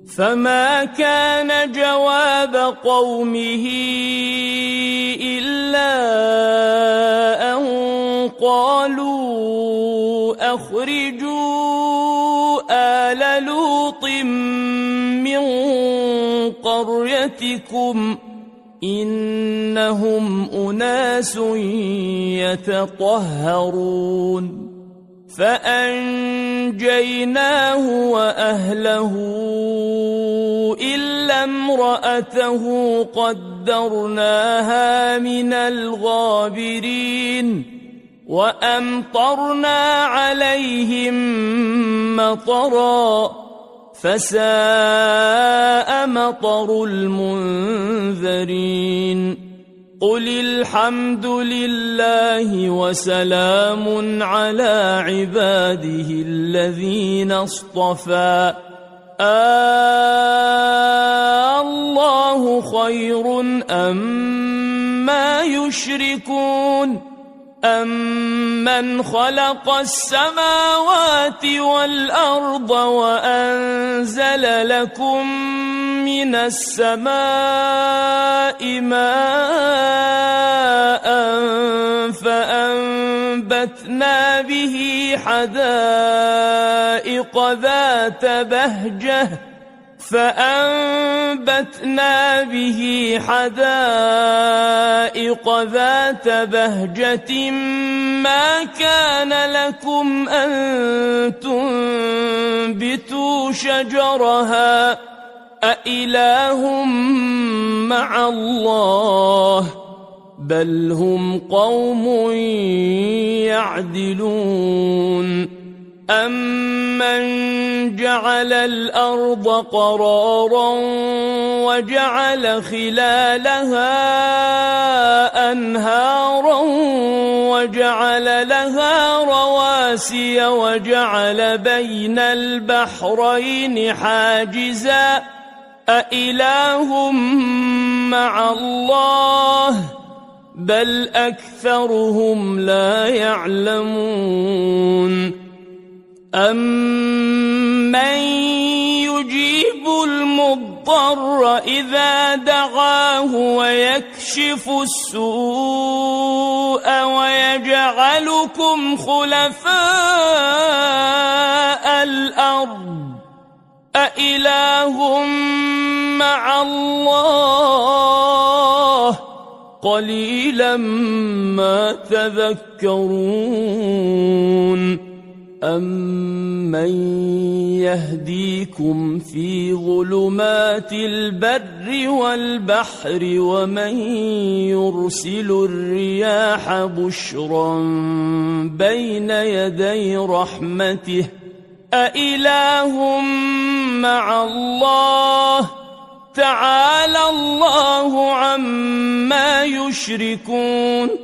فما كان جواب قومه إلا أن قالوا أخرجوا آل لوط من قريتكم إنهم أناس يتطهرون فأنجيناه وأهله إلا امرأته قدرناها من الغابرين وأمطرنا عليهم مطرا فساء مطر المنذرين قل الحمد لله وسلام على عباده الذين اصطفى الله خير أما يشركون أمن خلق السماوات والأرض وأنزل لكم من السماء ماء فأنبتنا به حدائق ذات بهجة ما كان لكم أن تنبتوا شجرها أإله مع الله بل هم قوم يعدلون أمن جعل الأرض قرارا وجعل خلالها أنهارا وجعل لها رواسي وجعل بين البحرين حاجزا أإله مع الله بل أكثرهم لا يعلمون أمن يجيب المضطر إذا دعاه ويكشف السوء ويجعلكم خلفاء الأرض أإله مع الله قليلا ما تذكرون أمن يهديكم في ظلمات البر والبحر ومن يرسل الرياح بشرا بين يدي رحمته أإله مع الله تعالى الله عما يشركون